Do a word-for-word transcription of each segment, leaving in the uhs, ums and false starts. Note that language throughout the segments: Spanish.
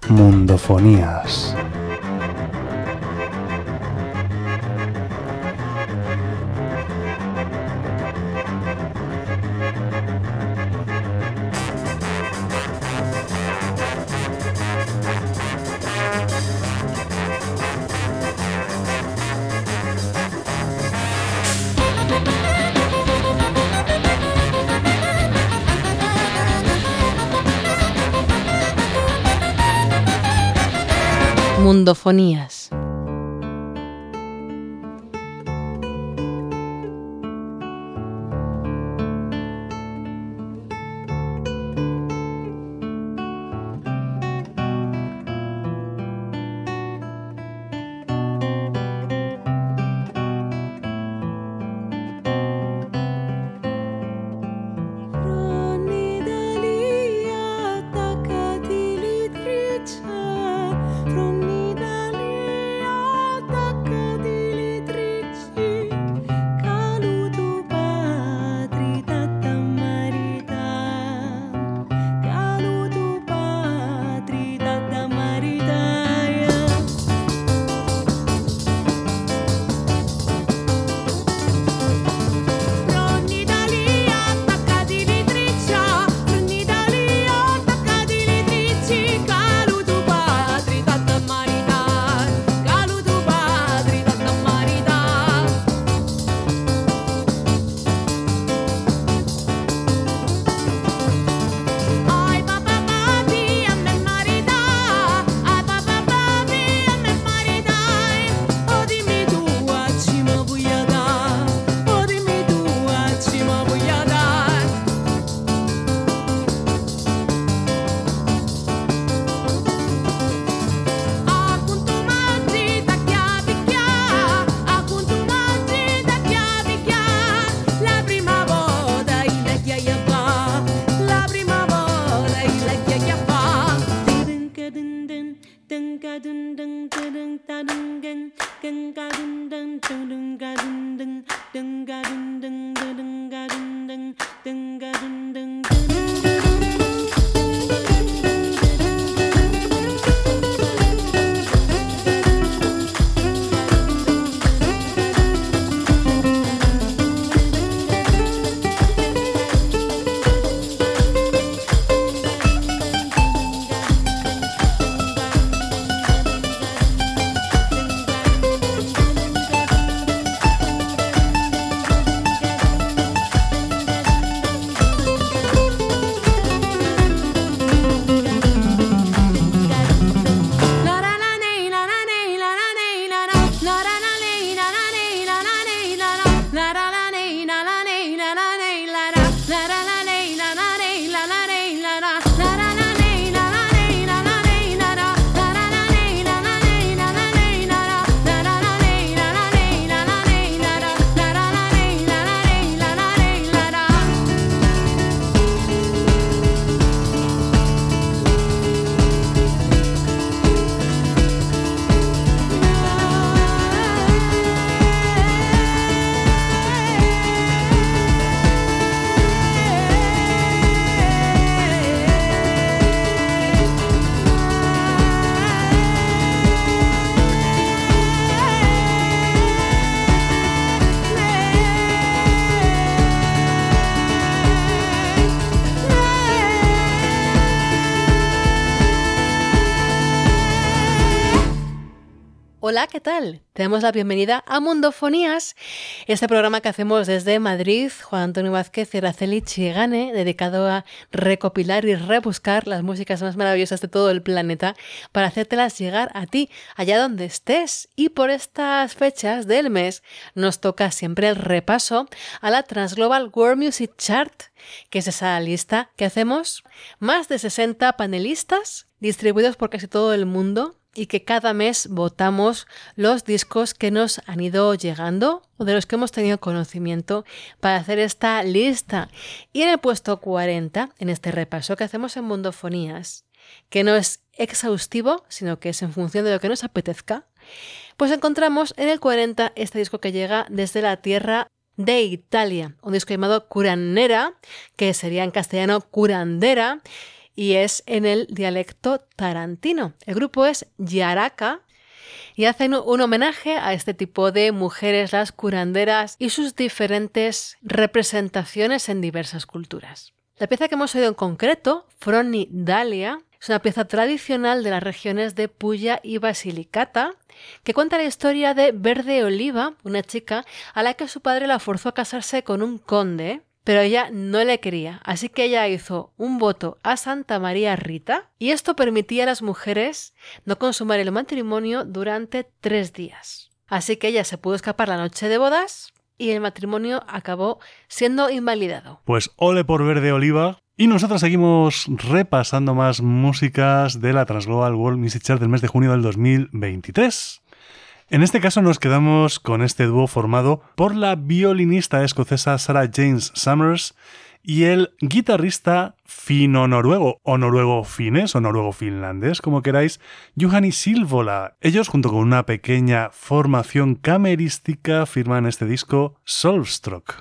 Mundofonías. Mundofonías. Hola, ¿qué tal? Te damos la bienvenida a Mundofonías, este programa que hacemos desde Madrid, Juan Antonio Vázquez y Araceli Chigane, dedicado a recopilar y rebuscar las músicas más maravillosas de todo el planeta para hacértelas llegar a ti, allá donde estés. Y por estas fechas del mes nos toca siempre el repaso a la Transglobal World Music Chart, que es esa lista que hacemos más de sesenta panelistas distribuidos por casi todo el mundo, y que cada mes votamos los discos que nos han ido llegando o de los que hemos tenido conocimiento para hacer esta lista. Y en el puesto cuarenta, en este repaso que hacemos en Mundofonías, que no es exhaustivo, sino que es en función de lo que nos apetezca, pues encontramos en el cuarenta este disco que llega desde la tierra de Italia, un disco llamado Curannera, que sería en castellano Curandera, y es en el dialecto tarantino. El grupo es Yaraca y hacen un homenaje a este tipo de mujeres, las curanderas y sus diferentes representaciones en diversas culturas. La pieza que hemos oído en concreto, Froni Dalia, es una pieza tradicional de las regiones de Pulla y Basilicata que cuenta la historia de Verde Oliva, una chica a la que su padre la forzó a casarse con un conde, pero ella no le quería, así que ella hizo un voto a Santa María Rita y esto permitía a las mujeres no consumar el matrimonio durante tres días. Así que ella se pudo escapar la noche de bodas y el matrimonio acabó siendo invalidado. Pues ole por Verde Oliva. Y nosotros seguimos repasando más músicas de la Transglobal World Music Chart del mes de junio del dos mil veintitrés. En este caso nos quedamos con este dúo formado por la violinista escocesa Sarah James Summers y el guitarrista fino-noruego, o noruego-finés, o noruego-finlandés, como queráis, Juhani Silvola. Ellos, junto con una pequeña formación camerística, firman este disco Solstroke.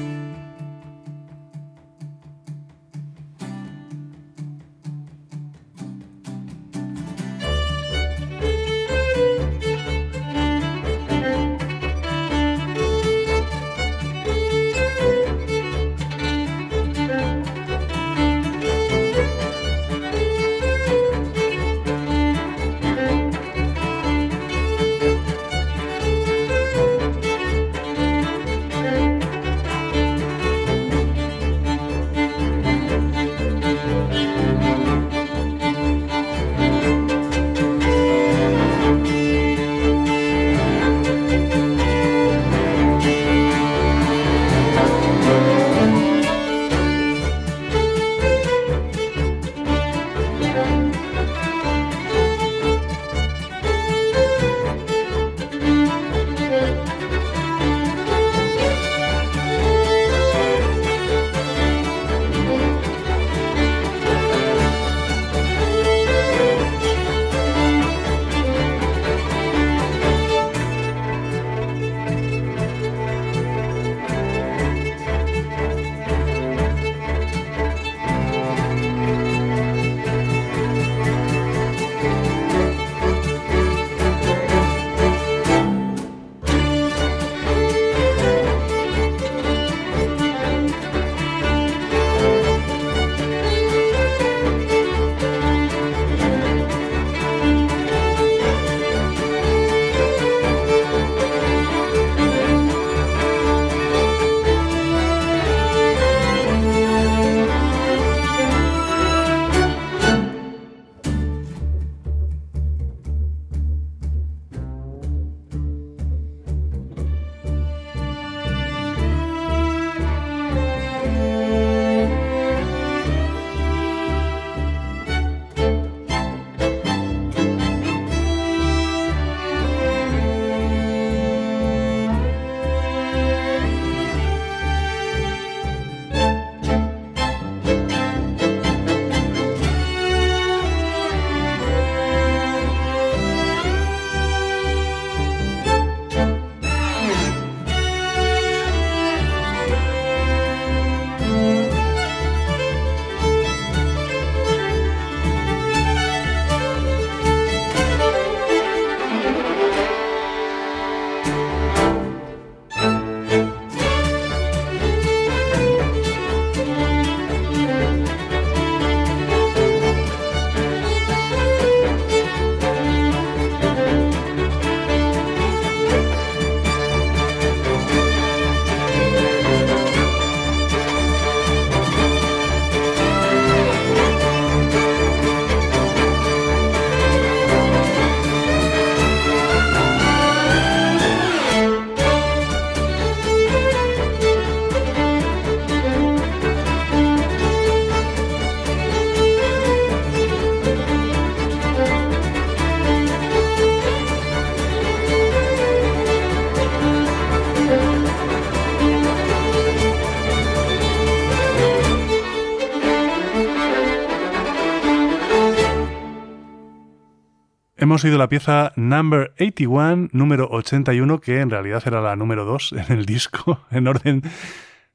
Hemos oído la pieza Number ochenta y uno, número ochenta y uno, que en realidad era la número dos en el disco, en orden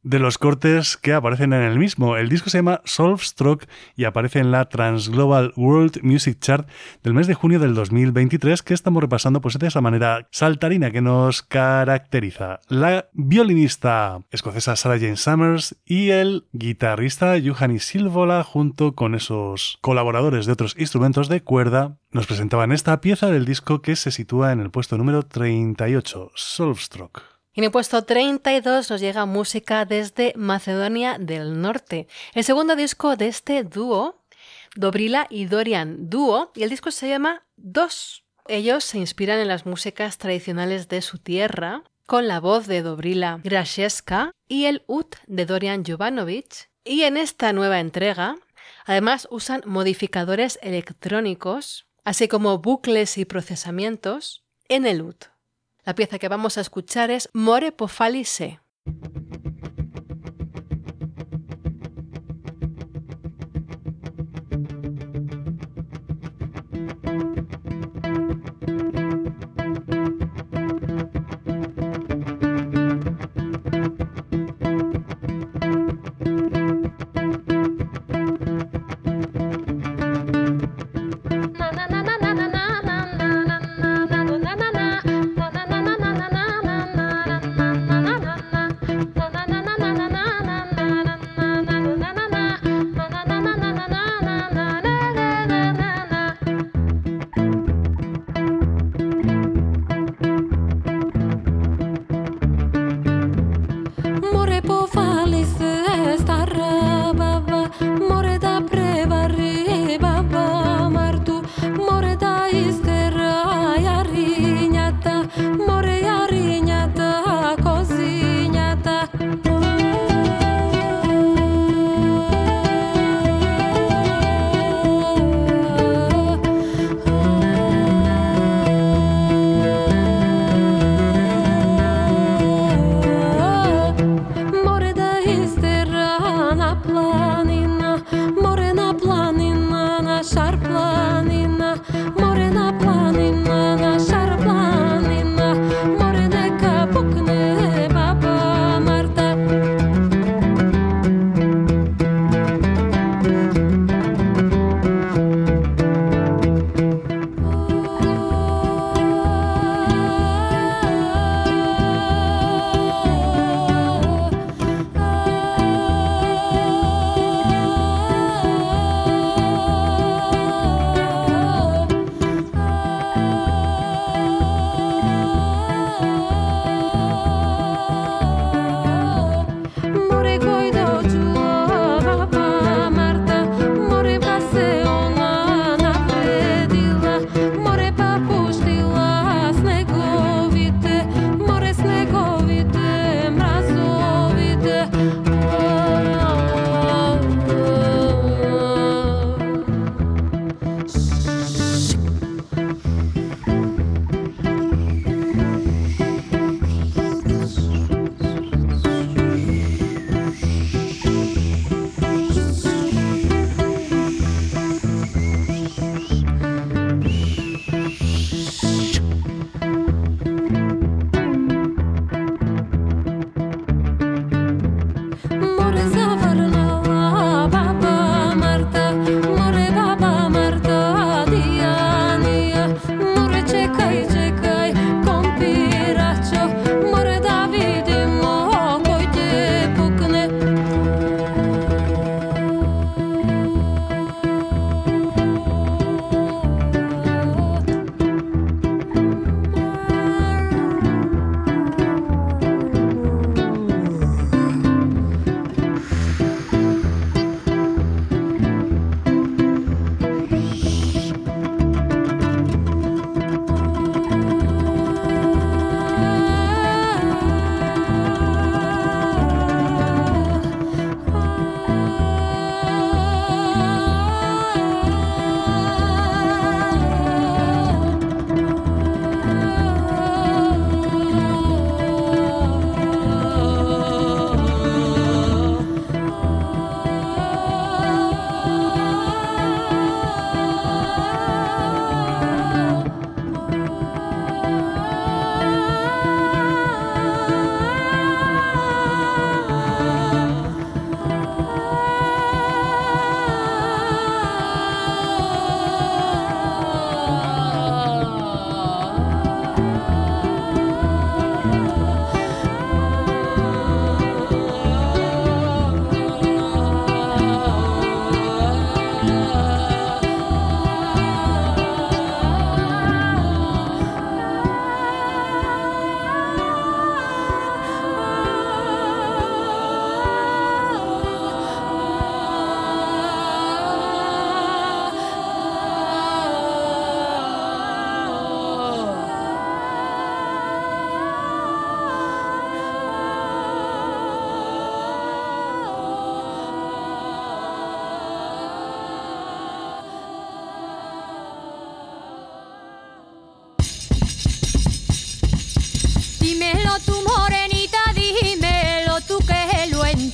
de los cortes que aparecen en el mismo. El disco se llama Solvstroke y aparece en la Transglobal World Music Chart del mes de junio del dos mil veintitrés, que estamos repasando pues de esa manera saltarina que nos caracteriza. La violinista escocesa Sarah Jane Summers y el guitarrista Juhani Silvola, junto con esos colaboradores de otros instrumentos de cuerda, nos presentaban esta pieza del disco que se sitúa en el puesto número treinta y ocho, Solvstroke. En el puesto treinta y dos nos llega música desde Macedonia del Norte. El segundo disco de este dúo, Dobrila y Dorian Duo, y el disco se llama Dos. Ellos se inspiran en las músicas tradicionales de su tierra, con la voz de Dobrila Graszewska y el ud de Dorian Jovanovic. Y en esta nueva entrega, además usan modificadores electrónicos, así como bucles y procesamientos en el ud. La pieza que vamos a escuchar es More Pofali Se.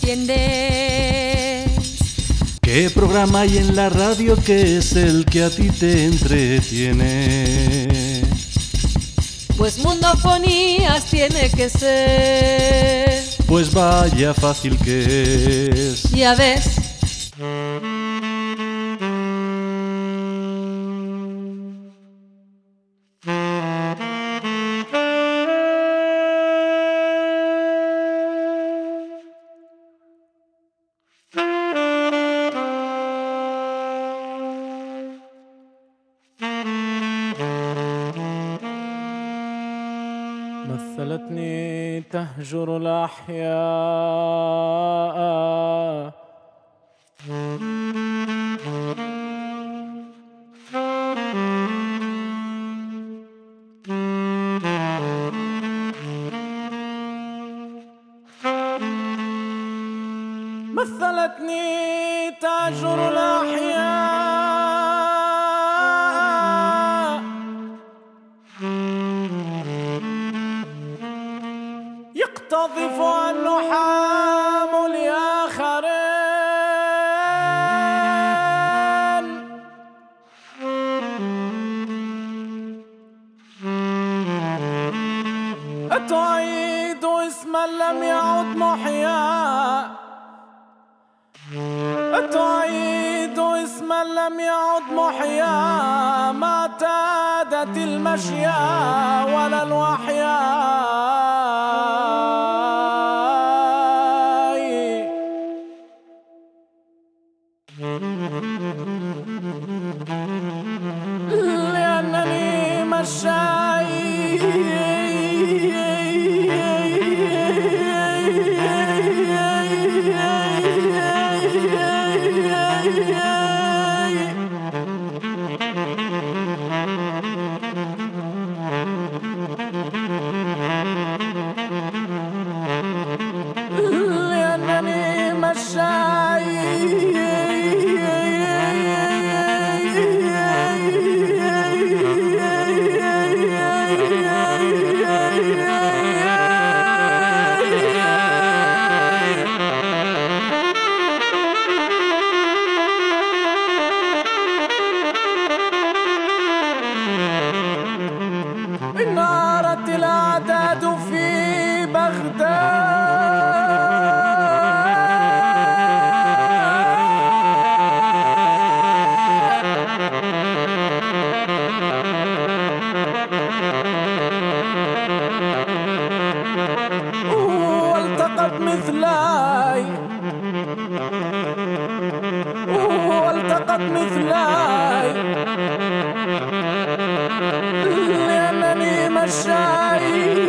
entiendes. ¿Qué programa hay en la radio que es el que a ti te entretiene? Pues Mundofonías tiene que ser. Pues vaya fácil que es. Ya ves. مثلتني تهجر الأحياء مثلتني تهجر الأحياء يقتضف أن نحام لآخرين أتعيد اسما لم يعد محيا أتعيد اسما لم يعد محيا ما اعتادت المشيا ولا الوحيا لأنني مشاي لأنني مشاي انهارت الأعداد في بغداد والتقت مثلاي والتقت مثلاي لأنني مشاي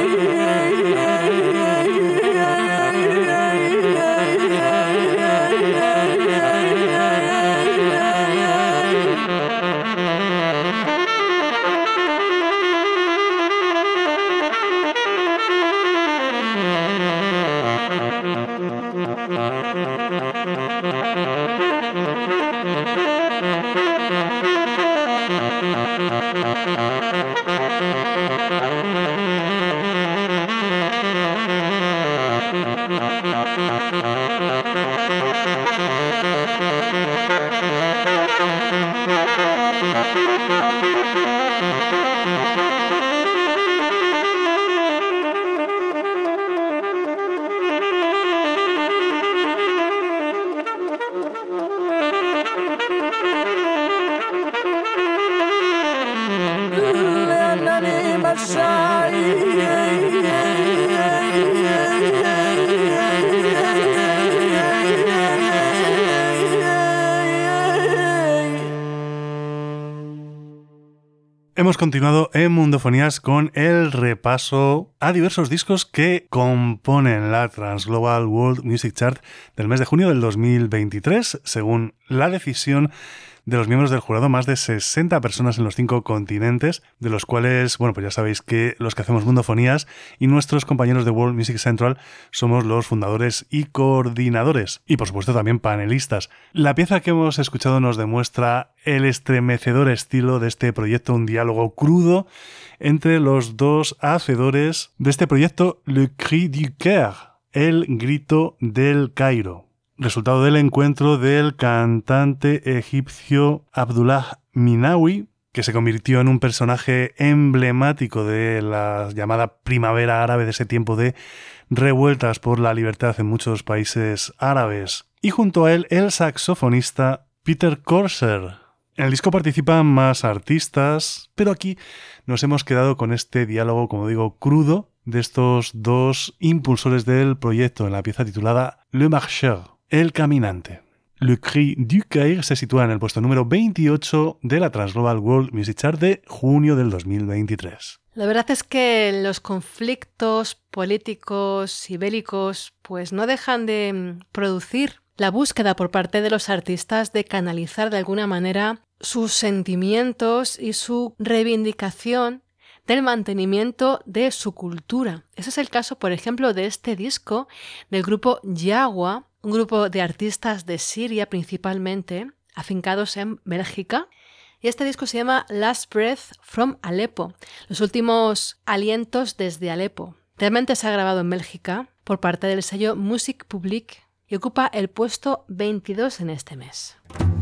لأنني مشاي Hemos continuado en Mundofonías con el repaso a diversos discos que componen la Transglobal World Music Chart del mes de junio del dos mil veintitrés, según la decisión de los miembros del jurado, más de sesenta personas en los cinco continentes, de los cuales, bueno, pues ya sabéis que los que hacemos Mundofonías y nuestros compañeros de World Music Central somos los fundadores y coordinadores, y por supuesto también panelistas. La pieza que hemos escuchado nos demuestra el estremecedor estilo de este proyecto, un diálogo crudo entre los dos hacedores de este proyecto, Le Cri du Coeur, El grito del Cairo, resultado del encuentro del cantante egipcio Abdullah Minawi, que se convirtió en un personaje emblemático de la llamada primavera árabe, de ese tiempo de revueltas por la libertad en muchos países árabes. Y junto a él, el saxofonista Peter Corsair. En el disco participan más artistas, pero aquí nos hemos quedado con este diálogo, como digo, crudo, de estos dos impulsores del proyecto en la pieza titulada Le Marcheur, el caminante. Le Cri du Caire se sitúa en el puesto número veintiocho de la Transglobal World Music Chart de junio del dos mil veintitrés. La verdad es que los conflictos políticos y bélicos pues no dejan de producir la búsqueda por parte de los artistas de canalizar de alguna manera sus sentimientos y su reivindicación del mantenimiento de su cultura. Ese es el caso, por ejemplo, de este disco del grupo Yagua, un grupo de artistas de Siria principalmente, afincados en Bélgica. Y este disco se llama Last Breath from Aleppo, los últimos alientos desde Alepo. Realmente se ha grabado en Bélgica por parte del sello Musique Publique y ocupa el puesto veintidós en este mes.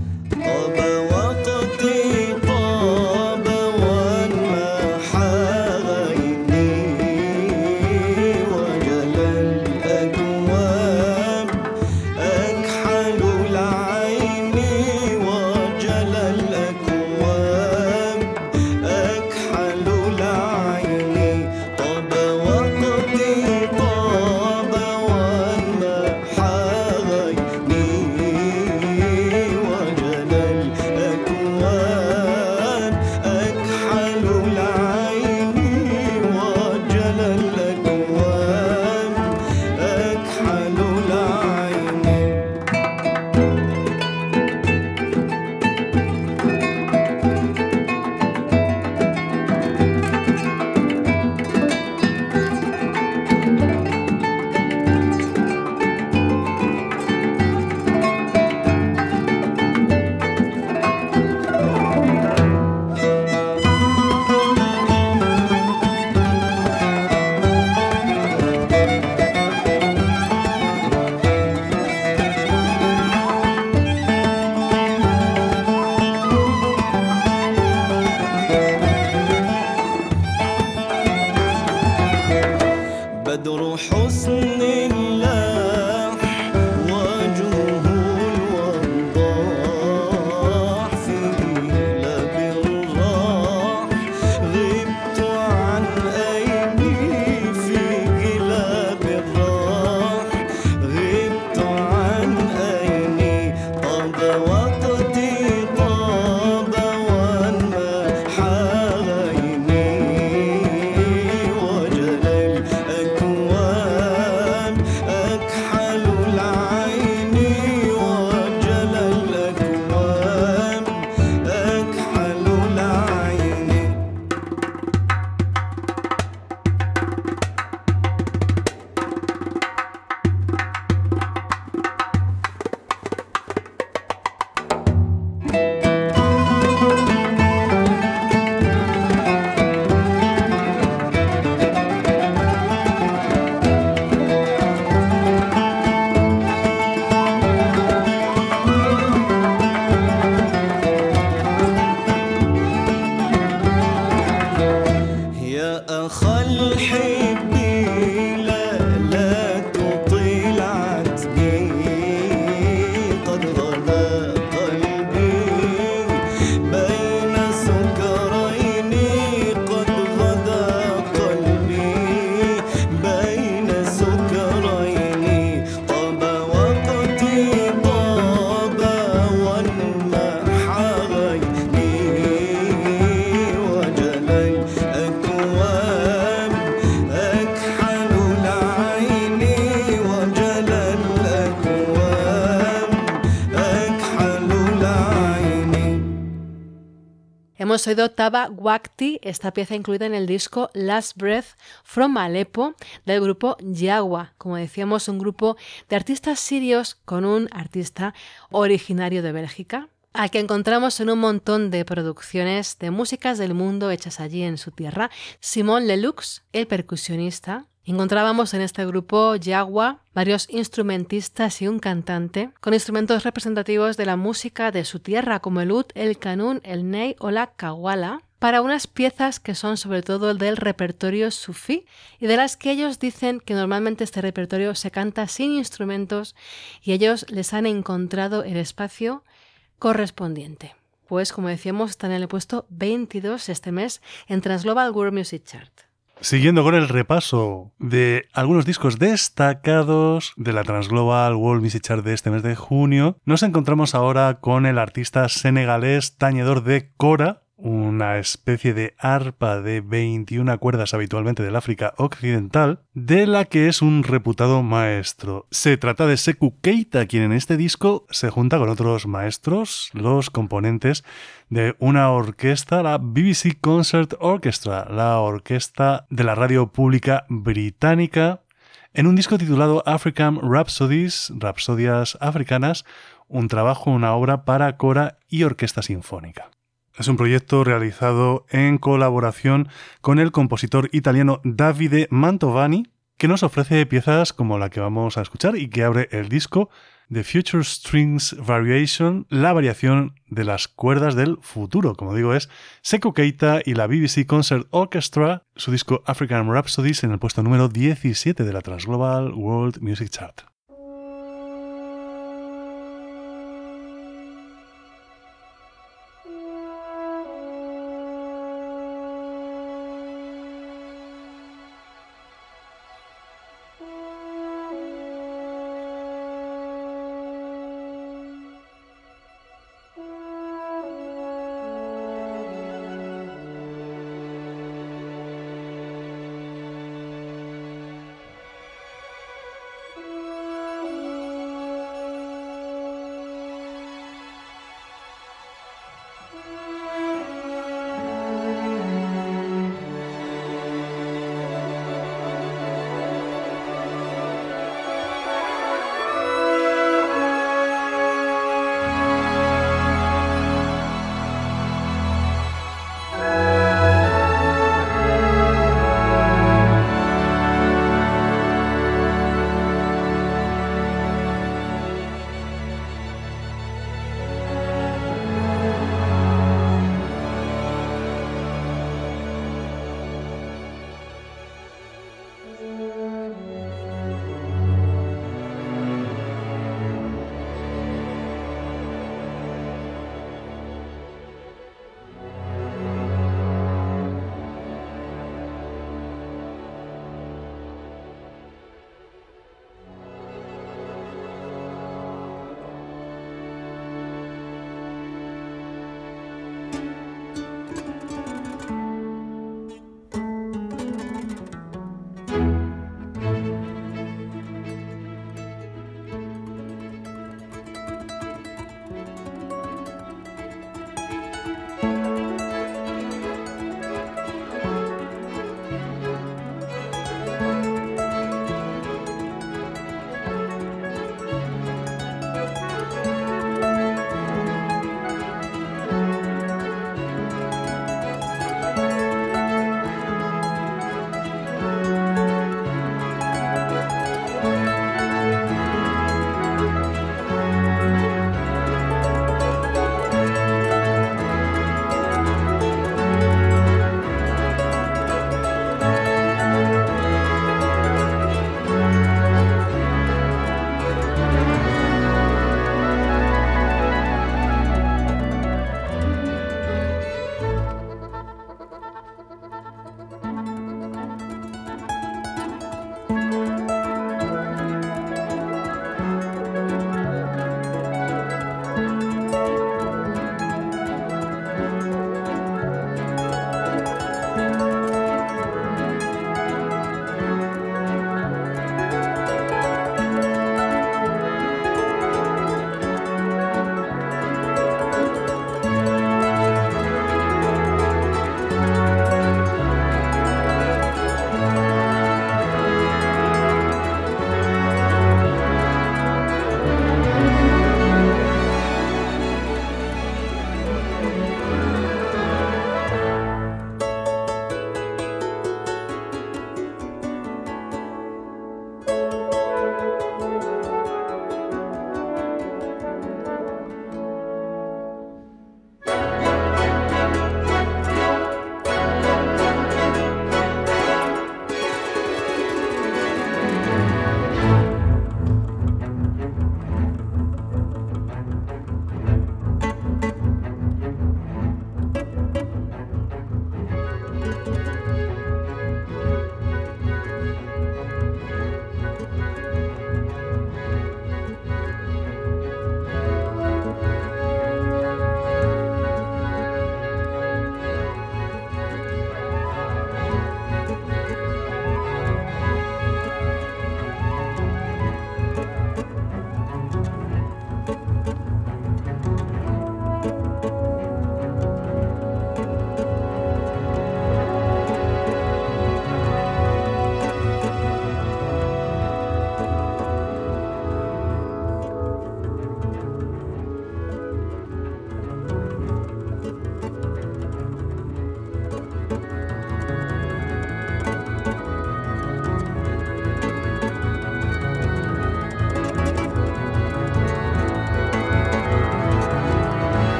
Hemos oído Taba Wakti, esta pieza incluida en el disco Last Breath from Aleppo del grupo Yagua, como decíamos, un grupo de artistas sirios con un artista originario de Bélgica. al que encontramos en un montón de producciones de músicas del mundo hechas allí en su tierra. Simon Lelux, el percusionista. Encontrábamos en este grupo Yagua varios instrumentistas y un cantante, con instrumentos representativos de la música de su tierra, como el ud, el kanun, el ney o la kawala, para unas piezas que son sobre todo del repertorio sufí y de las que ellos dicen que normalmente este repertorio se canta sin instrumentos y ellos les han encontrado el espacio correspondiente. Pues como decíamos, están en el puesto veintidós este mes en Transglobal World Music Chart. Siguiendo con el repaso de algunos discos destacados de la Transglobal World Music Chart de este mes de junio, nos encontramos ahora con el artista senegalés tañedor de kora, una especie de arpa de veintiuna cuerdas habitualmente del África Occidental, de la que es un reputado maestro. Se trata de Sekou Keita, quien en este disco se junta con otros maestros, los componentes de una orquesta, la B B C Concert Orchestra, la orquesta de la radio pública británica, en un disco titulado African Rhapsodies, Rapsodias Africanas, un trabajo, una obra para kora y orquesta sinfónica. Es un proyecto realizado en colaboración con el compositor italiano Davide Mantovani, que nos ofrece piezas como la que vamos a escuchar y que abre el disco, The Future Strings Variation, la variación de las cuerdas del futuro. Como digo, es Sekou Keita y la B B C Concert Orchestra, su disco African Rhapsodies en el puesto número diecisiete de la Transglobal World Music Chart. Ooh,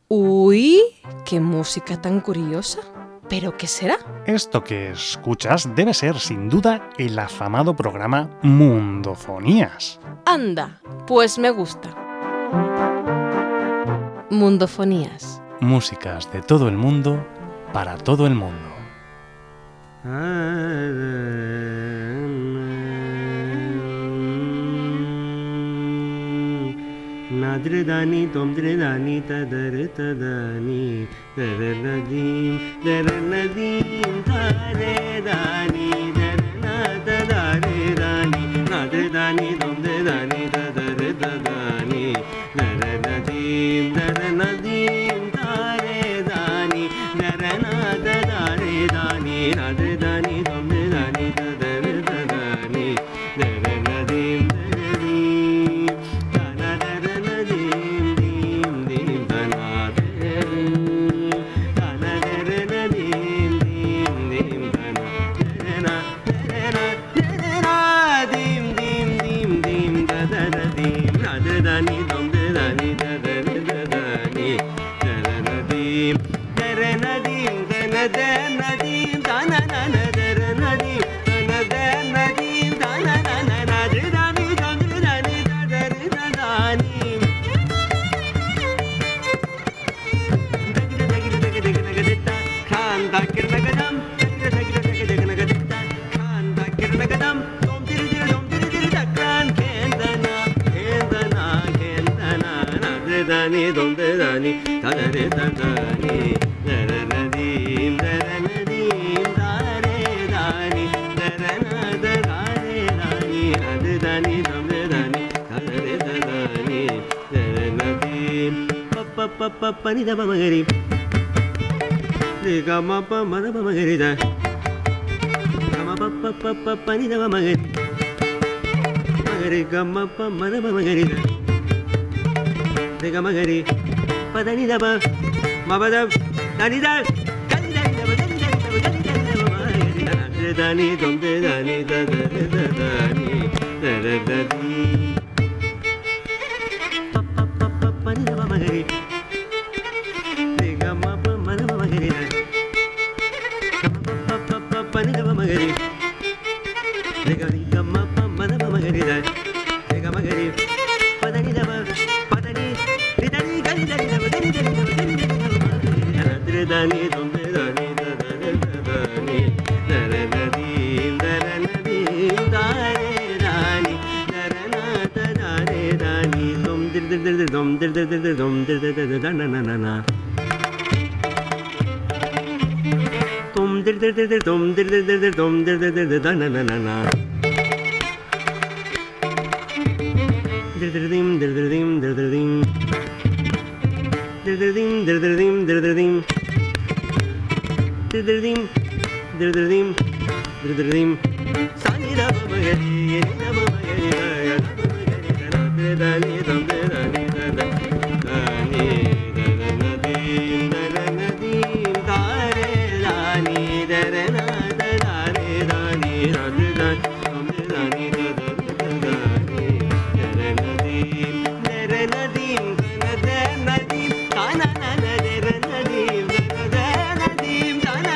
Uy, qué música tan curiosa. ¿Pero qué será? Esto que escuchas debe ser, sin duda, el afamado programa Mundofonías. Anda, pues me gusta. Mundofonías. Músicas de todo el mundo, para todo el mundo. Nadredani tomdredani tadare tadani daranadim daranadim taredani darana tadare dani nadredani tomdredani tadare tadani daranadim daranadim taredani darana tadare dani nadredani tomdredani tadare tadani daranadim dani donde dani tadare tadani daranadim daranadim dare dani darana dare dani adani donde dani tadare tadani daranadim pa pa pa pa ni da magari de gama pa ma da magari da gama pa pa pa pa pa ni da magari magari gama pa ma da magari da de gama gari pa da ni da ba ma ba da da ni da da ni da da ba da ni da da ba da ni da da ba magari da da ni donde da ni da da da da ni da da da ni pa pa pa pa pa ni da ba magari de gama pa ma da magari da gama pa pa pa pa ni da ba magari de gama pa ma da magari da de gama gari pa da ni da ba dani donde dani dadare dadani daranadim daranadim dare dani darana dadare dani dom dir dir dir dom dir dir dir dom dir dir dir dana na na na dom dir dir dir dom dir dir dir dom dir dir dir dana na na na dir dir dim dir dir dim dir dir dim dir dir dim dir dir dim dir dir dim dirdim dirdim dirdim sani da ba magari da ba magari da da magari da da da ni dam da da ni da da ni da da na dim da da na dim da re da ni da re na da da re da ni da da dam da ni da da da ni da re na dim da re na dim da da na dim da na na da re na dim da da na dim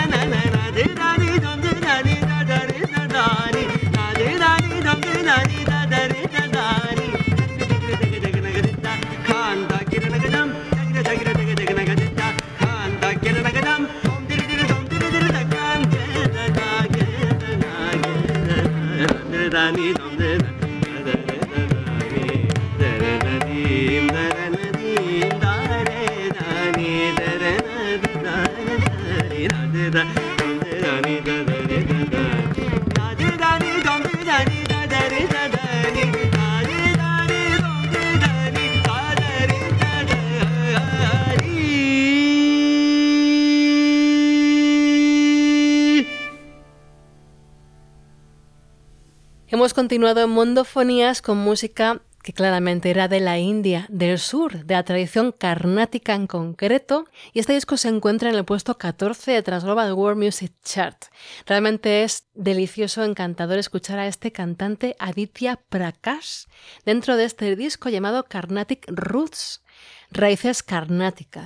Hemos continuado en Mundofonías con música que claramente era de la India, del sur, de la tradición carnática en concreto, y este disco se encuentra en el puesto catorce de Transglobal World Music Chart. Realmente es delicioso, encantador escuchar a este cantante Aditya Prakash dentro de este disco llamado Carnatic Roots, raíces carnáticas.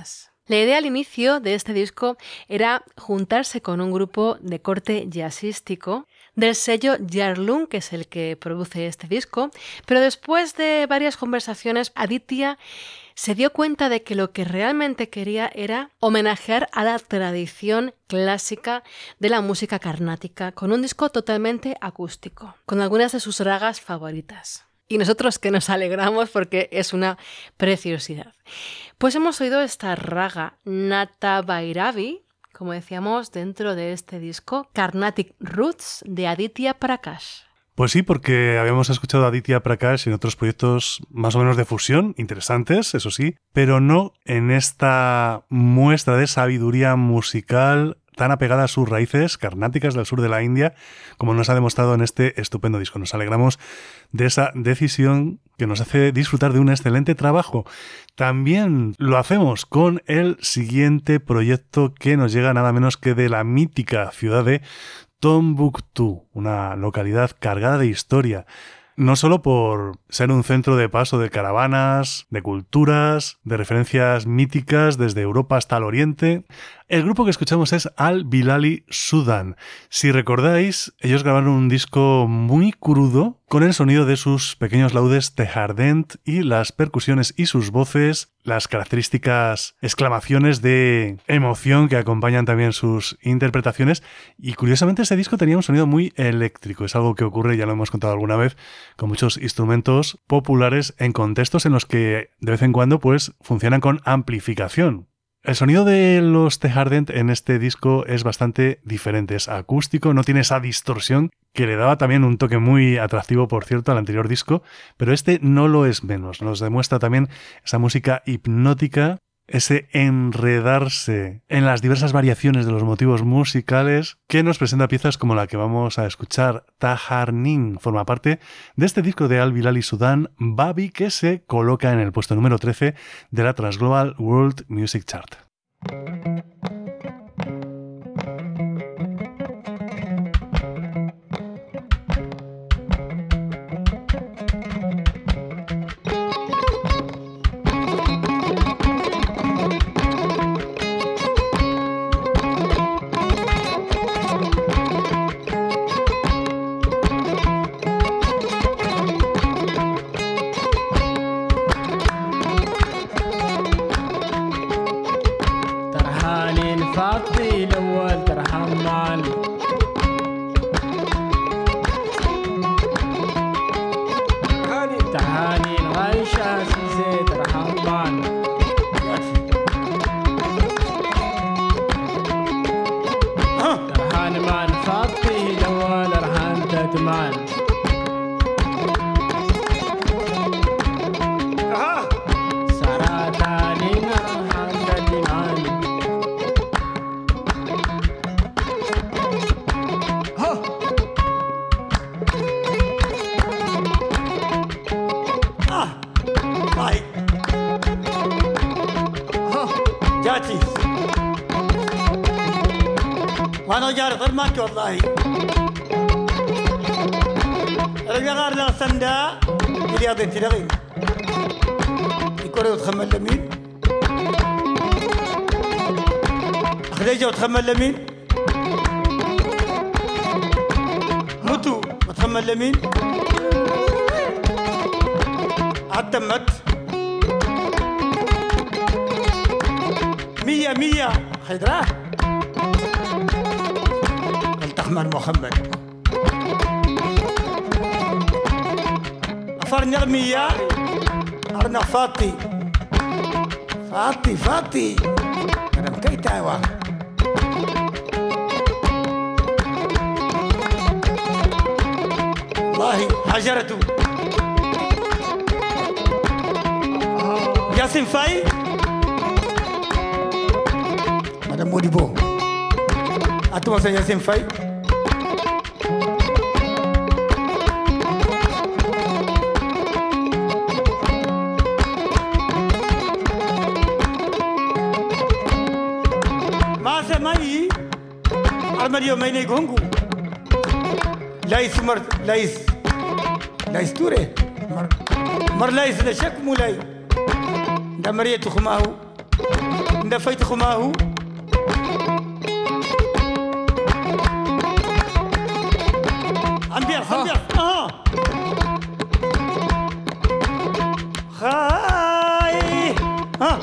La idea al inicio de este disco era juntarse con un grupo de corte jazzístico del sello Jarlung, que es el que produce este disco, pero después de varias conversaciones, Aditya se dio cuenta de que lo que realmente quería era homenajear a la tradición clásica de la música carnática, con un disco totalmente acústico, con algunas de sus ragas favoritas. Y nosotros que nos alegramos porque es una preciosidad. Pues hemos oído esta raga Nata Bhairavi, como decíamos, dentro de este disco Carnatic Roots de Aditya Prakash. Pues sí, porque habíamos escuchado a Aditya Prakash en otros proyectos más o menos de fusión, interesantes, eso sí, pero no en esta muestra de sabiduría musical tan apegada a sus raíces carnáticas del sur de la India, como nos ha demostrado en este estupendo disco. Nos alegramos de esa decisión que nos hace disfrutar de un excelente trabajo. También lo hacemos con el siguiente proyecto que nos llega nada menos que de la mítica ciudad de Tombuctú, una localidad cargada de historia. No solo por ser un centro de paso de caravanas, de culturas, de referencias míticas desde Europa hasta el Oriente. El grupo que escuchamos es Al Bilali Sudan. Si recordáis, ellos grabaron un disco muy crudo con el sonido de sus pequeños laudes Tehardent y las percusiones y sus voces, las características exclamaciones de emoción que acompañan también sus interpretaciones. Y curiosamente ese disco tenía un sonido muy eléctrico. Es algo que ocurre, ya lo hemos contado alguna vez, con muchos instrumentos populares en contextos en los que de vez en cuando pues funcionan con amplificación. El sonido de los Tehardent en este disco es bastante diferente, es acústico, no tiene esa distorsión que le daba también un toque muy atractivo, por cierto, al anterior disco, pero este no lo es menos, nos demuestra también esa música hipnótica, ese enredarse en las diversas variaciones de los motivos musicales que nos presenta piezas como la que vamos a escuchar. Taharnin forma parte de este disco de Al Bilali Sudan, Babi, que se coloca en el puesto número trece de la Transglobal World Music Chart. وانا جار غير ماك والله رجع غار لا سندا رياض تلغي يكون يتخمل لمين خديجه وتخمل لمين متو وتخمل لمين عتمت مية مية خضراء التحمل محمد أفر نغمية أرنا فاطي فاطي فاطي أنا مكي تايوا والله حجرته ياسين فاي مدام موديبو أنتم مثلا ياسين فاي ما سمعي أرمريو ميني غونغو لايس مر لايس لايس توري مر مر لايس لشك مولاي دمرية خماهو عندها فايتخ ما هو عندي عندي اه خاي ها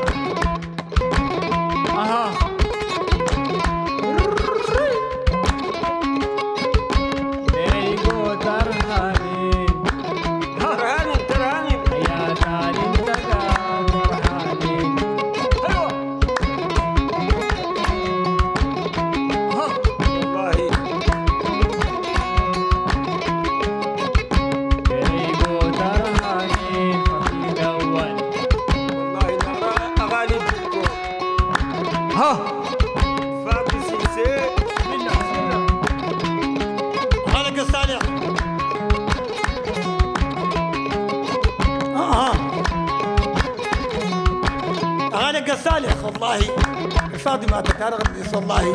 اها ايغو ترهاني ترهاني ترهاني يا تاني ترهاني ايوه ها والله ايغو ترهاني في الاول والله اغاني ها فاطمه سيسي هذا صالح اه هذا صالح والله فاطمه تتعرف والله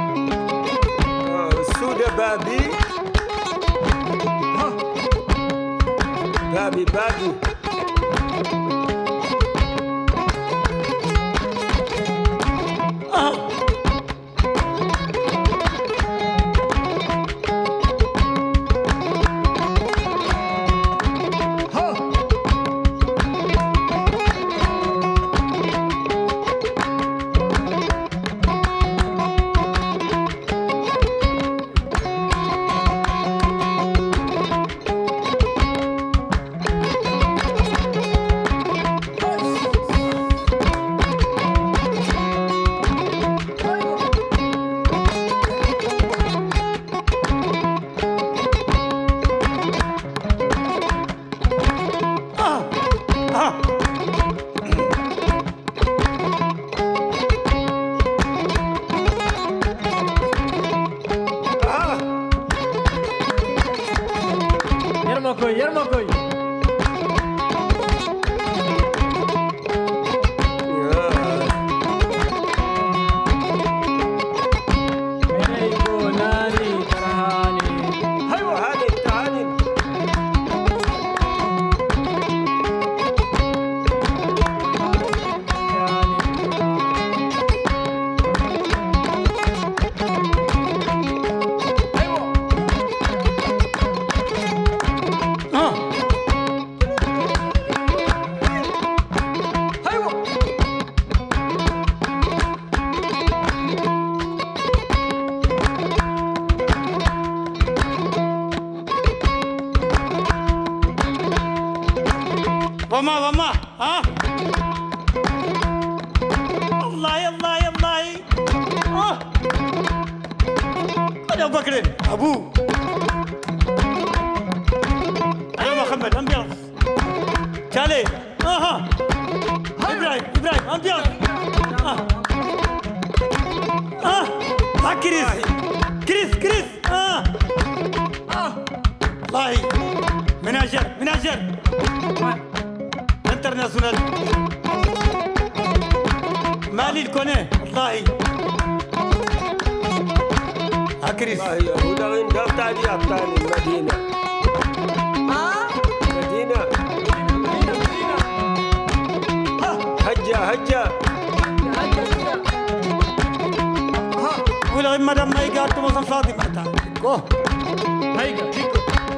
السودة بابي ها بابي بابي اه ها يرمكوي يرمكوي ايغو ناري ترهاني ايوه هذه التهاني وما وما ها الله الله الله اه انا ابو بكر ابوه انا محمد امبيض شالي اها ابراهيم ابراهيم امبيض اه اه ها كريس كريس كريس اه اه الله مناجر مناجر انترناسيونال مالي الكوني والله هكريس والله هو ده وين قال تاني يا تاني المدينة مدينة هجة هجة ولا غير مدام ما يقال مثلا فاطمة تعال هيك هيك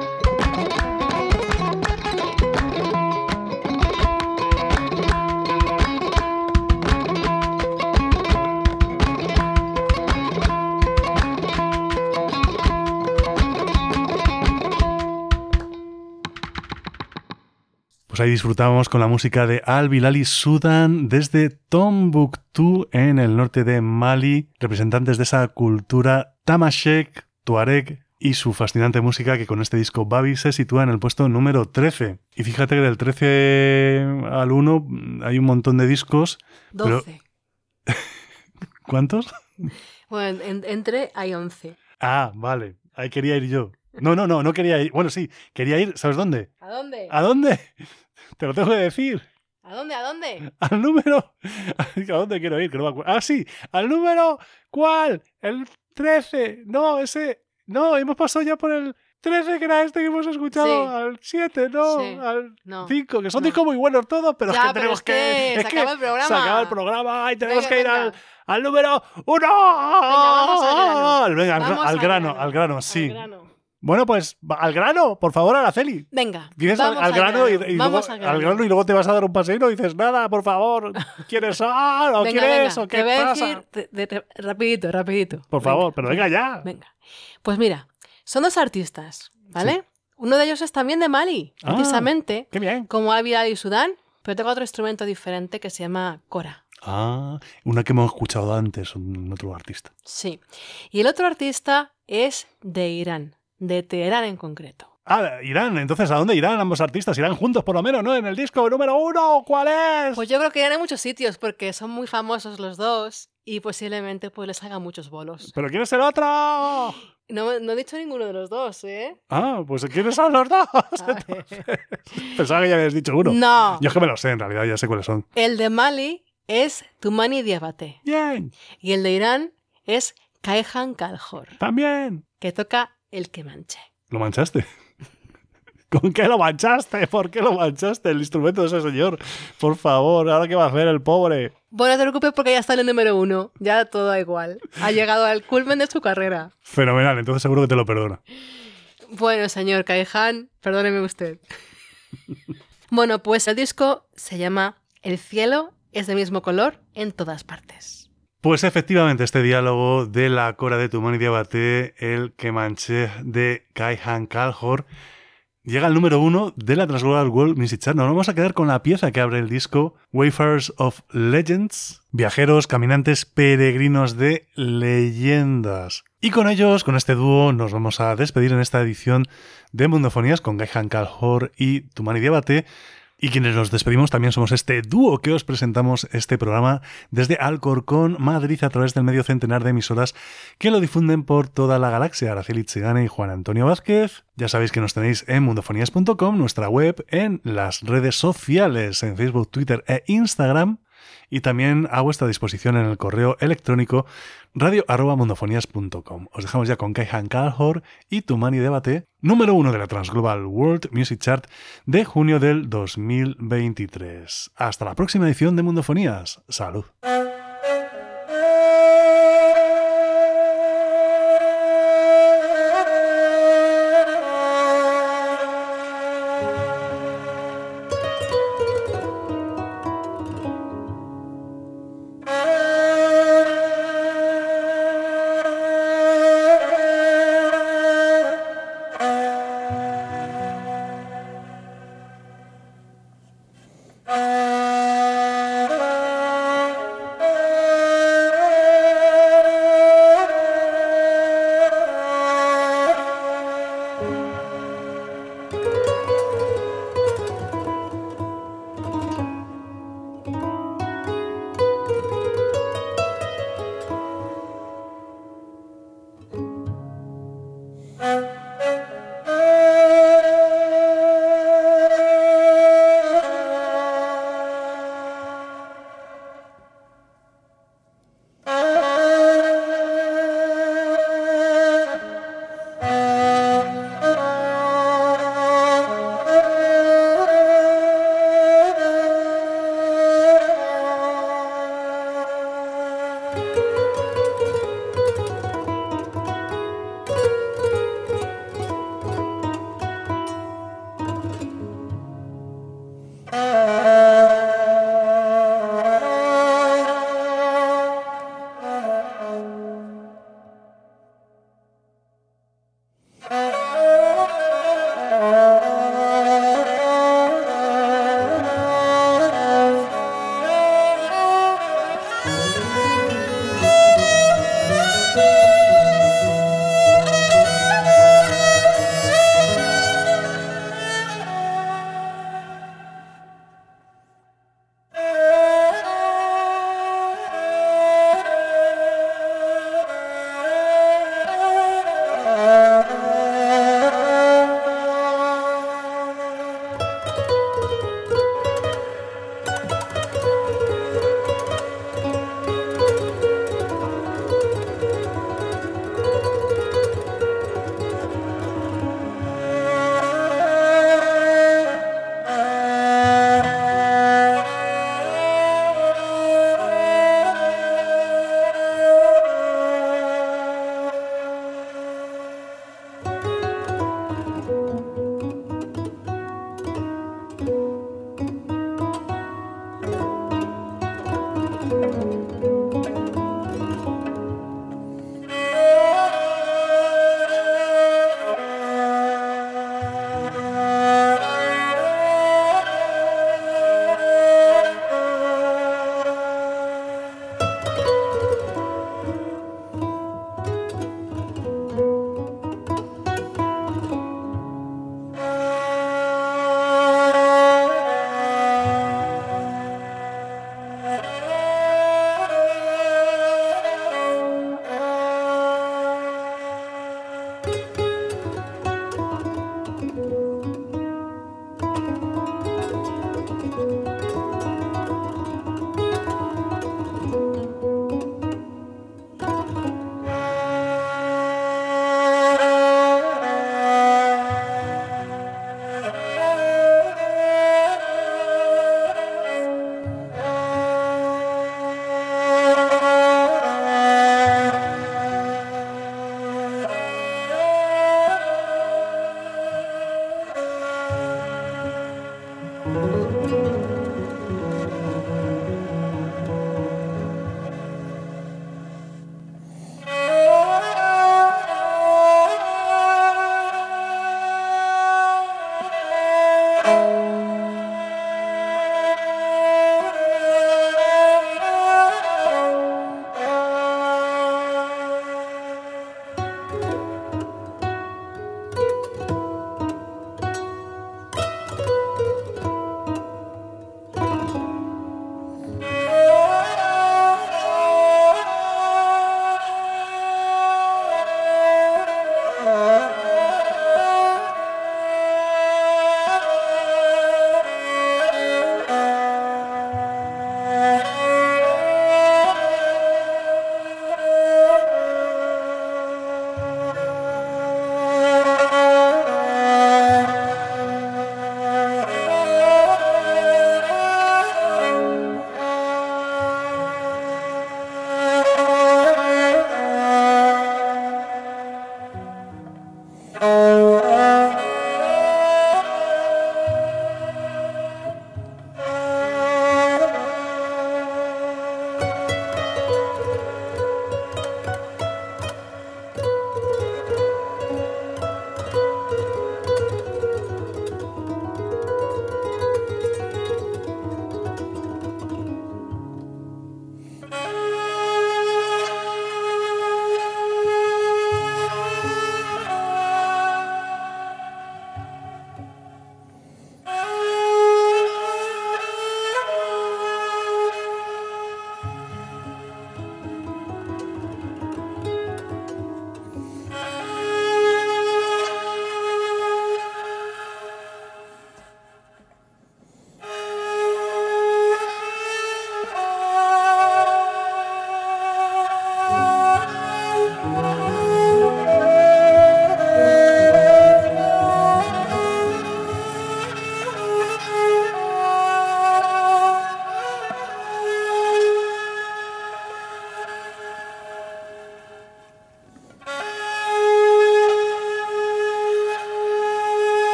Pues ahí disfrutamos con la música de Al Bilali Sudan desde Tombuctú, en el norte de Mali, representantes de esa cultura tamashek, tuareg y su fascinante música, que con este disco Babi se sitúa en el puesto número trece. Y fíjate que del trece al uno hay un montón de discos. doce. Pero... ¿Cuántos? Bueno, en- entre hay once. Ah, vale. Ahí quería ir yo. No, no, no, no quería ir. Bueno, sí, quería ir, ¿sabes dónde? ¿A dónde? ¿A dónde? Te lo tengo que decir. ¿A dónde? ¿A dónde? Al número... ¿A dónde quiero ir? Que no me acuerdo. Ah, sí, al número... ¿Cuál? El trece. No, ese... No, hemos pasado ya por el... trece que era este que hemos escuchado, Sí. al siete, ¿no? Sí. Al No. cinco, que son No. discos muy buenos todos, pero Ya, es que pero tenemos es que que... se es que acaba el programa. Se acaba el programa y tenemos Venga, que ir venga. al, al número uno. vamos al grano. Venga, al, Vamos al al grano, grano, al grano, al sí. grano. Bueno, pues va- al grano, por favor, Araceli. Venga, Dices al, vamos al grano, y, y luego, vamos al grano. al grano y luego te vas a dar un paseo y no dices nada, por favor. ¿Quieres sal o Venga, quieres venga, o qué te voy a pasa? decir de- de- de- rapidito, rapidito. Por Venga, favor, pero venga ya. Venga. Pues mira, son dos artistas, ¿vale? Uno de ellos es también de Mali, Ah. precisamente, Qué bien. como Abi Ali Sudán, pero toca otro instrumento diferente que se llama kora. Ah, una que hemos escuchado antes, un otro artista. Sí. Y el otro artista es de Irán, de Teherán en concreto. Ah, Irán. Entonces, ¿a dónde irán ambos artistas? Irán juntos, por lo menos, ¿no? En el disco número uno. ¿Cuál es? Pues yo creo que irán a muchos sitios porque son muy famosos los dos y posiblemente pues les haga muchos bolos. ¿Pero quién es el otro? No, no he dicho ninguno de los dos, ¿eh? Ah, pues ¿quiénes son los dos? Entonces, pensaba que ya habías dicho uno. No. Yo es que me lo sé, en realidad, ya sé cuáles son. El de Mali es Tumani Diabate Bien, y el de Irán es Kaihan Kalhor, también. que toca el kemanche. ¿Lo manchaste? ¿Con qué lo manchaste? ¿Por qué lo manchaste el instrumento de ese señor? Por favor, ¿ahora qué va a hacer el pobre? Bueno, no te preocupes porque ya está en el número uno. Ya todo da igual. Ha llegado al culmen de su carrera. Fenomenal, entonces seguro que te lo perdona. Bueno, señor Kaihan, perdóneme usted. Bueno, pues el disco se llama El cielo es del mismo color en todas partes. Pues efectivamente, este diálogo de la cora de Tumani Diabate, el Kemanche de Kaihan Kalhor, llega al número uno de la Transglobal World Music Chart. Nos vamos a quedar con la pieza que abre el disco, Wayfarers of Legends, viajeros, caminantes, peregrinos de leyendas. Y con ellos, con este dúo, nos vamos a despedir en esta edición de Mundofonías con Kaihan Kalhor y Tumani Diabate. Y quienes nos despedimos también somos este dúo que os presentamos este programa desde Alcorcón, Madrid, a través del medio centenar de emisoras que lo difunden por toda la galaxia. Araceli Chigane y Juan Antonio Vázquez. Ya sabéis que nos tenéis en mundofonías punto com, nuestra web, en las redes sociales, en Facebook, Twitter e Instagram. Y también a vuestra disposición en el correo electrónico radio arroba mundofonías punto com. Os dejamos ya con Kaihan Kalhor y Tumani Diabate, número uno de la Transglobal World Music Chart de junio del dos mil veintitrés. Hasta la próxima edición de Mundofonías. ¡Salud!